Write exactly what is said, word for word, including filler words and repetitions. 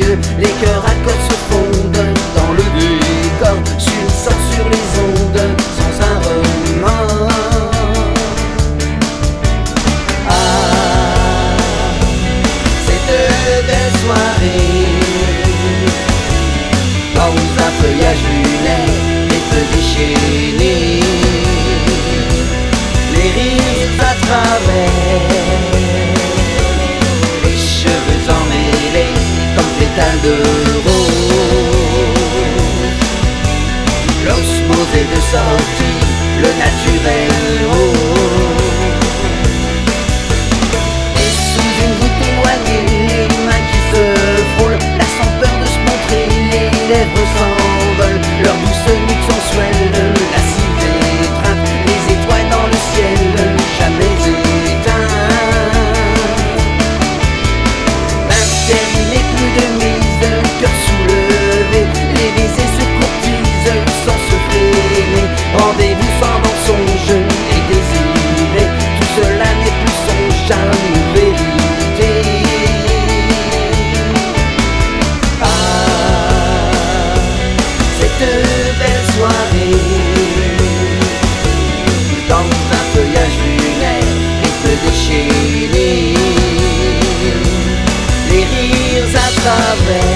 yeux, les cœurs à corps se fondent dans le décor, sursaut sur les ondes sans un remords. Ah, cette belle soirée, dans un feuillage lunaire, les feux déchaînés, les rires à travers, les cheveux emmêlés comme pétales de rose, l'osmose est de sortie, le naturel rose. Et sous une voûte éloignée, les mains qui se frôlent, là sans peur de se montrer, les lèvres s'envolent, leur douce nuque sensuelle, la cité étreinte, les étoiles dans le ciel, jamais éteintes. L'interdit n'est plus de mise, cœur soulevé, les baisers se courtisent sans se freiner, rendez-vous sans mensonge et désiré, tout cela n'est plus songeable ou vérité. Ah, cette belle soirée, dans un feuillage lunaire, les feux déchaînés, les rires à travers,